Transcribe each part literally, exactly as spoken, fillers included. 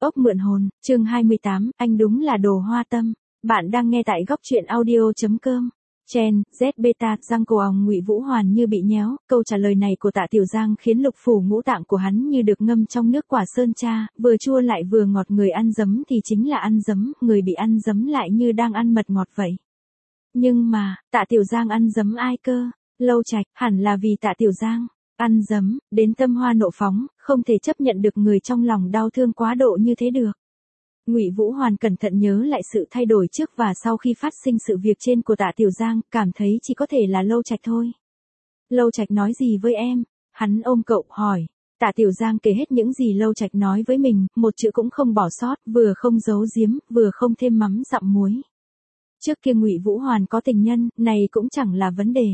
Ốc mượn hồn, chương hai mươi tám, anh đúng là đồ hoa tâm. Bạn đang nghe tại góc truyện audio.com. Chen, Z beta, răng cổ òng Ngụy Vũ Hoàn như bị nhéo, câu trả lời này của Tạ Tiểu Giang khiến lục phủ ngũ tạng của hắn như được ngâm trong nước quả sơn tra, vừa chua lại vừa ngọt, người ăn giấm thì chính là ăn giấm, người bị ăn giấm lại như đang ăn mật ngọt vậy. Nhưng mà, Tạ Tiểu Giang ăn giấm ai cơ? Lâu Trạch, hẳn là vì Tạ Tiểu Giang ăn giấm, đến tâm hoa nộ phóng, không thể chấp nhận được người trong lòng đau thương quá độ như thế được. Ngụy Vũ Hoàn cẩn thận nhớ lại sự thay đổi trước và sau khi phát sinh sự việc trên của Tạ Tiểu Giang, cảm thấy chỉ có thể là Lâu Trạch thôi. Lâu Trạch nói gì với em? Hắn ôm cậu, hỏi. Tạ Tiểu Giang kể hết những gì Lâu Trạch nói với mình, một chữ cũng không bỏ sót, vừa không giấu giếm, vừa không thêm mắm dặm muối. Trước kia Ngụy Vũ Hoàn có tình nhân, này cũng chẳng là vấn đề.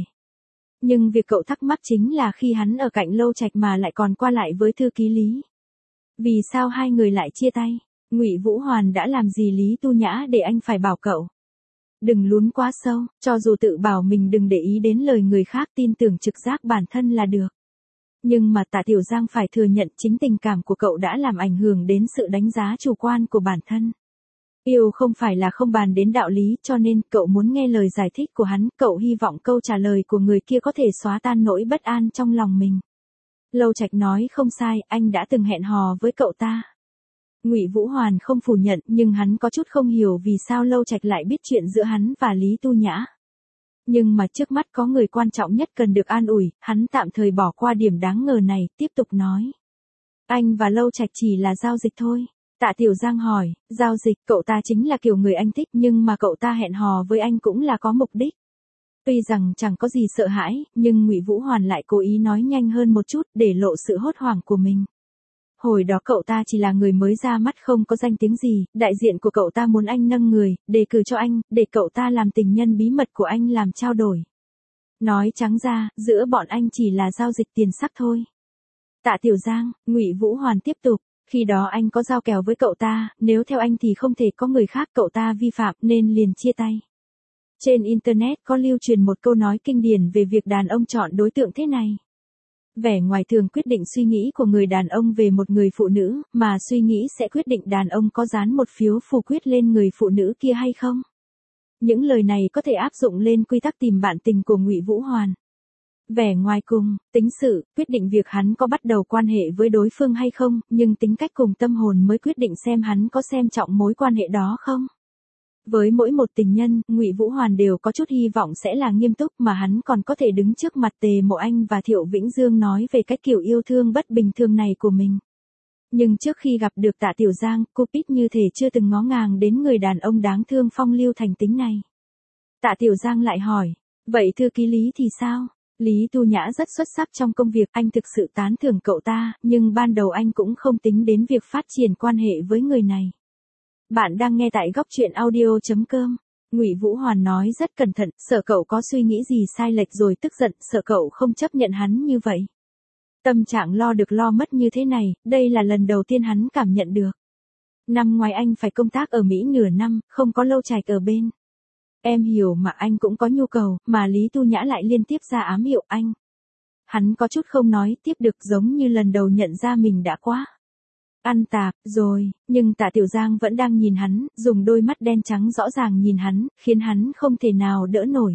Nhưng việc cậu thắc mắc chính là khi hắn ở cạnh Lâu Trạch mà lại còn qua lại với thư ký Lý. Vì sao hai người lại chia tay? Ngụy Vũ Hoàn đã làm gì Lý Tu Nhã để anh phải bảo cậu đừng lún quá sâu, cho dù tự bảo mình đừng để ý đến lời người khác, tin tưởng trực giác bản thân là được. Nhưng mà Tạ Tiểu Giang phải thừa nhận chính tình cảm của cậu đã làm ảnh hưởng đến sự đánh giá chủ quan của bản thân. Yêu không phải là không bàn đến đạo lý, cho nên cậu muốn nghe lời giải thích của hắn, cậu hy vọng câu trả lời của người kia có thể xóa tan nỗi bất an trong lòng mình. Lâu Trạch nói không sai, anh đã từng hẹn hò với cậu ta. Ngụy Vũ Hoàn không phủ nhận, nhưng hắn có chút không hiểu vì sao Lâu Trạch lại biết chuyện giữa hắn và Lý Tu Nhã. Nhưng mà trước mắt có người quan trọng nhất cần được an ủi, hắn tạm thời bỏ qua điểm đáng ngờ này, tiếp tục nói. Anh và Lâu Trạch chỉ là giao dịch thôi. Tạ Tiểu Giang hỏi, giao dịch, cậu ta chính là kiểu người anh thích, nhưng mà cậu ta hẹn hò với anh cũng là có mục đích. Tuy rằng chẳng có gì sợ hãi, nhưng Ngụy Vũ Hoàn lại cố ý nói nhanh hơn một chút để lộ sự hốt hoảng của mình. Hồi đó cậu ta chỉ là người mới ra mắt, không có danh tiếng gì, đại diện của cậu ta muốn anh nâng người, đề cử cho anh, để cậu ta làm tình nhân bí mật của anh làm trao đổi. Nói trắng ra, giữa bọn anh chỉ là giao dịch tiền sắc thôi. Tạ Tiểu Giang, Ngụy Vũ Hoàn tiếp tục. Khi đó anh có giao kèo với cậu ta, nếu theo anh thì không thể có người khác, cậu ta vi phạm nên liền chia tay. Trên Internet có lưu truyền một câu nói kinh điển về việc đàn ông chọn đối tượng thế này. Vẻ ngoài thường quyết định suy nghĩ của người đàn ông về một người phụ nữ, mà suy nghĩ sẽ quyết định đàn ông có dán một phiếu phủ quyết lên người phụ nữ kia hay không. Những lời này có thể áp dụng lên quy tắc tìm bạn tình của Ngụy Vũ Hoàn. Vẻ ngoài cùng, tính sự, quyết định việc hắn có bắt đầu quan hệ với đối phương hay không, nhưng tính cách cùng tâm hồn mới quyết định xem hắn có xem trọng mối quan hệ đó không. Với mỗi một tình nhân, Ngụy Vũ Hoàn đều có chút hy vọng sẽ là nghiêm túc, mà hắn còn có thể đứng trước mặt Tề Mộ Anh và Thiệu Vĩnh Dương nói về cái kiểu yêu thương bất bình thường này của mình. Nhưng trước khi gặp được Tạ Tiểu Giang, Cupid như thể chưa từng ngó ngàng đến người đàn ông đáng thương phong lưu thành tính này. Tạ Tiểu Giang lại hỏi, vậy thư ký Lý thì sao? Lý Tu Nhã rất xuất sắc trong công việc, anh thực sự tán thưởng cậu ta, nhưng ban đầu anh cũng không tính đến việc phát triển quan hệ với người này. Bạn đang nghe tại góc truyện audio.com. Ngụy Vũ Hoàn nói rất cẩn thận, sợ cậu có suy nghĩ gì sai lệch rồi tức giận, sợ cậu không chấp nhận hắn như vậy. Tâm trạng lo được lo mất như thế này, đây là lần đầu tiên hắn cảm nhận được. Năm ngoái anh phải công tác ở Mỹ nửa năm, không có Lâu Trạch ở bên. Em hiểu mà, anh cũng có nhu cầu, mà Lý Tu Nhã lại liên tiếp ra ám hiệu anh. Hắn có chút không nói tiếp được, giống như lần đầu nhận ra mình đã quá ăn tạp rồi, nhưng Tạ Tiểu Giang vẫn đang nhìn hắn, dùng đôi mắt đen trắng rõ ràng nhìn hắn, khiến hắn không thể nào đỡ nổi.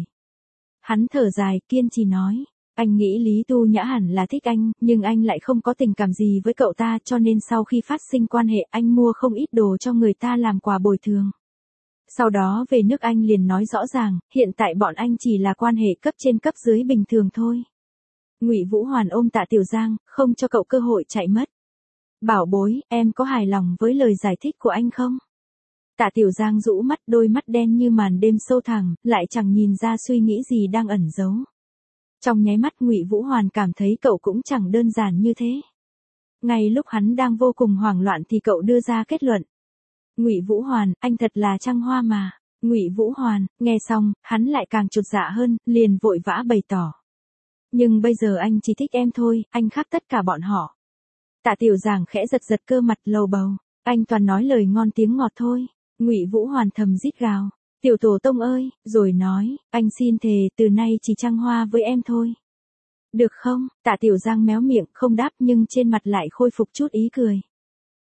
Hắn thở dài, kiên trì nói, anh nghĩ Lý Tu Nhã hẳn là thích anh, nhưng anh lại không có tình cảm gì với cậu ta, cho nên sau khi phát sinh quan hệ, anh mua không ít đồ cho người ta làm quà bồi thường. Sau đó về nước anh liền nói rõ ràng, hiện tại bọn anh chỉ là quan hệ cấp trên cấp dưới bình thường thôi. Ngụy Vũ Hoàn ôm Tạ Tiểu Giang, không cho cậu cơ hội chạy mất. Bảo bối, em có hài lòng với lời giải thích của anh không? Tạ Tiểu Giang rũ mắt, đôi mắt đen như màn đêm sâu thẳm, lại chẳng nhìn ra suy nghĩ gì đang ẩn giấu. Trong nháy mắt Ngụy Vũ Hoàn cảm thấy cậu cũng chẳng đơn giản như thế. Ngay lúc hắn đang vô cùng hoảng loạn thì cậu đưa ra kết luận. Ngụy Vũ Hoàn, anh thật là trăng hoa mà. Ngụy Vũ Hoàn, nghe xong, hắn lại càng chột dạ hơn, liền vội vã bày tỏ. Nhưng bây giờ anh chỉ thích em thôi, anh khác tất cả bọn họ. Tạ Tiểu Giang khẽ giật giật cơ mặt, lầu bầu, anh toàn nói lời ngon tiếng ngọt thôi. Ngụy Vũ Hoàn thầm rít gào, Tiểu Tổ Tông ơi, rồi nói, anh xin thề từ nay chỉ trăng hoa với em thôi. Được không? Tạ Tiểu Giang méo miệng không đáp, nhưng trên mặt lại khôi phục chút ý cười.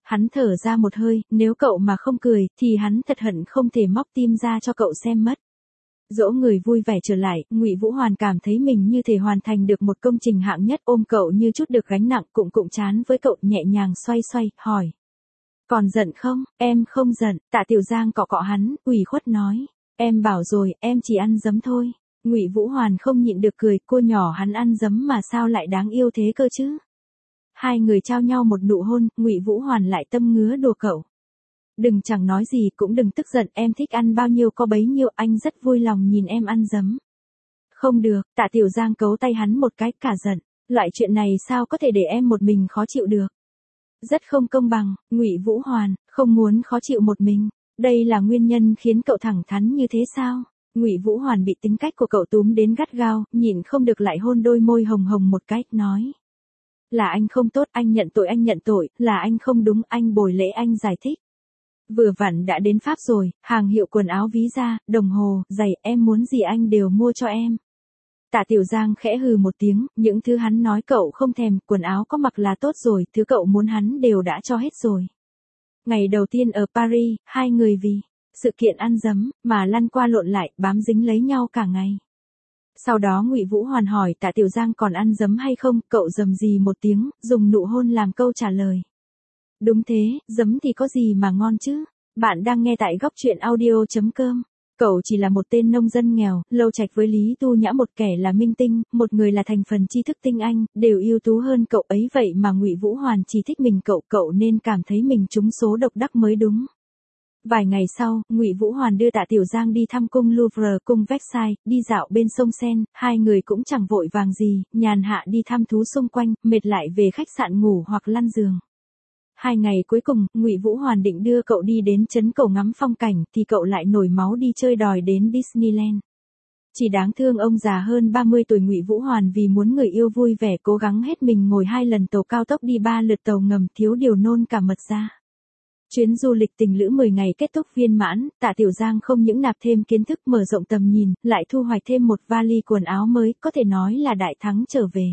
Hắn thở ra một hơi, nếu cậu mà không cười, thì hắn thật hận không thể móc tim ra cho cậu xem mất. Dỗ người vui vẻ trở lại, Ngụy Vũ Hoàn cảm thấy mình như thể hoàn thành được một công trình hạng nhất, ôm cậu như chút được gánh nặng, cụng cụng trán với cậu, nhẹ nhàng xoay xoay, hỏi. Còn giận không? Em không giận. Tạ Tiểu Giang cọ cọ hắn, ủy khuất nói. Em bảo rồi, em chỉ ăn giấm thôi. Ngụy Vũ Hoàn không nhịn được cười, cô nhỏ hắn ăn giấm mà sao lại đáng yêu thế cơ chứ? Hai người trao nhau một nụ hôn, Ngụy Vũ Hoàn lại tâm ngứa đùa cậu. Đừng chẳng nói gì, cũng đừng tức giận, em thích ăn bao nhiêu có bấy nhiêu, anh rất vui lòng nhìn em ăn giấm. Không được, Tạ Tiểu Giang cấu tay hắn một cái, cả giận. Loại chuyện này sao có thể để em một mình khó chịu được? Rất không công bằng. Ngụy Vũ Hoàn, không muốn khó chịu một mình. Đây là nguyên nhân khiến cậu thẳng thắn như thế sao? Ngụy Vũ Hoàn bị tính cách của cậu túm đến gắt gao, nhịn không được lại hôn đôi môi hồng hồng một cái, nói. Là anh không tốt, anh nhận tội, anh nhận tội, là anh không đúng, anh bồi lễ, anh giải thích. Vừa vặn đã đến Pháp rồi, hàng hiệu quần áo, ví da, đồng hồ, giày, em muốn gì anh đều mua cho em. Tạ Tiểu Giang khẽ hừ một tiếng, những thứ hắn nói cậu không thèm, quần áo có mặc là tốt rồi, thứ cậu muốn hắn đều đã cho hết rồi. Ngày đầu tiên ở Paris, hai người vì sự kiện ăn dấm mà lăn qua lộn lại, bám dính lấy nhau cả ngày. Sau đó Ngụy Vũ Hoàn hỏi Tạ Tiểu Giang còn ăn dấm hay không, cậu rầm rì một tiếng, dùng nụ hôn làm câu trả lời. Đúng thế, dấm thì có gì mà ngon chứ? Bạn đang nghe tại góc truyện audio chấm com. Cậu chỉ là một tên nông dân nghèo, Lâu Trạch với Lý Tu Nhã, một kẻ là minh tinh, một người là thành phần tri thức tinh anh, đều ưu tú hơn cậu ấy, vậy mà Ngụy Vũ Hoàn chỉ thích mình cậu, cậu nên cảm thấy mình trúng số độc đắc mới đúng. Vài ngày sau, Ngụy Vũ Hoàn đưa Tạ Tiểu Giang đi thăm cung Louvre, cung Versailles, đi dạo bên sông Seine, hai người cũng chẳng vội vàng gì, nhàn hạ đi thăm thú xung quanh, mệt lại về khách sạn ngủ hoặc lăn giường. Hai ngày cuối cùng, Ngụy Vũ Hoàn định đưa cậu đi đến trấn Cầu ngắm phong cảnh, thì cậu lại nổi máu đi chơi đòi đến Disneyland. Chỉ đáng thương ông già hơn ba mươi tuổi Ngụy Vũ Hoàn vì muốn người yêu vui vẻ cố gắng hết mình ngồi hai lần tàu cao tốc đi ba lượt tàu ngầm, thiếu điều nôn cả mật ra. Chuyến du lịch tình lữ mười ngày kết thúc viên mãn, Tạ Tiểu Giang không những nạp thêm kiến thức, mở rộng tầm nhìn, lại thu hoạch thêm một vali quần áo mới, có thể nói là đại thắng trở về.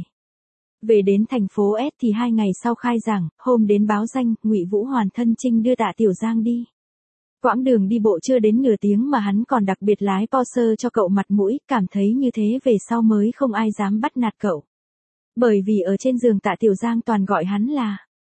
Về đến thành phố S thì hai ngày sau khai giảng, hôm đến báo danh, Ngụy Vũ Hoàn thân chinh đưa Tạ Tiểu Giang đi. Quãng đường đi bộ chưa đến nửa tiếng mà hắn còn đặc biệt lái Porsche cho cậu mặt mũi, cảm thấy như thế về sau mới không ai dám bắt nạt cậu. Bởi vì ở trên giường Tạ Tiểu Giang toàn gọi hắn là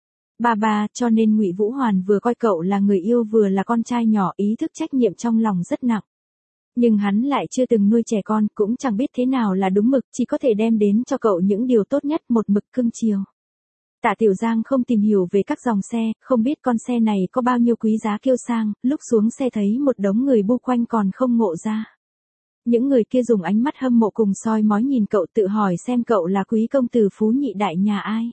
ba ba, cho nên Ngụy Vũ Hoàn vừa coi cậu là người yêu vừa là con trai nhỏ, ý thức trách nhiệm trong lòng rất nặng. Nhưng hắn lại chưa từng nuôi trẻ con, cũng chẳng biết thế nào là đúng mực, chỉ có thể đem đến cho cậu những điều tốt nhất, một mực cưng chiều. Tạ Tiểu Giang không tìm hiểu về các dòng xe, không biết con xe này có bao nhiêu quý giá kiêu sang, lúc xuống xe thấy một đống người bu quanh còn không ngộ ra. Những người kia dùng ánh mắt hâm mộ cùng soi mói nhìn cậu, tự hỏi xem cậu là quý công tử phú nhị đại nhà ai.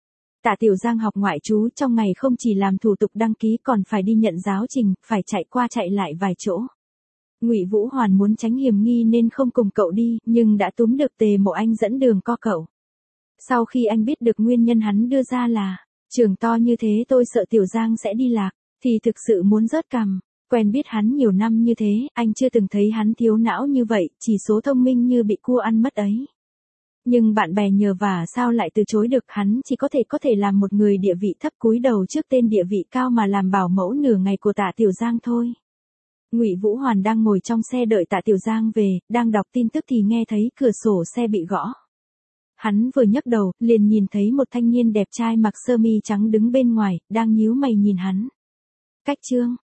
Tạ Tiểu Giang học ngoại trú, trong ngày không chỉ làm thủ tục đăng ký còn phải đi nhận giáo trình, phải chạy qua chạy lại vài chỗ. Ngụy Vũ Hoàn muốn tránh hiểm nghi nên không cùng cậu đi, nhưng đã túm được Tề Mộ Anh dẫn đường co cậu. Sau khi anh biết được nguyên nhân hắn đưa ra là, trường to như thế tôi sợ Tiểu Giang sẽ đi lạc, thì thực sự muốn rớt cằm. Quen biết hắn nhiều năm như thế, anh chưa từng thấy hắn thiếu não như vậy, chỉ số thông minh như bị cua ăn mất ấy. Nhưng bạn bè nhờ vả sao lại từ chối được, hắn chỉ có thể có thể làm một người địa vị thấp cúi đầu trước tên địa vị cao mà làm bảo mẫu nửa ngày của Tạ Tiểu Giang thôi. Ngụy Vũ Hoàn đang ngồi trong xe đợi Tạ Tiểu Giang về, đang đọc tin tức thì nghe thấy cửa sổ xe bị gõ. Hắn vừa nhấc đầu, liền nhìn thấy một thanh niên đẹp trai mặc sơ mi trắng đứng bên ngoài, đang nhíu mày nhìn hắn. Cách chương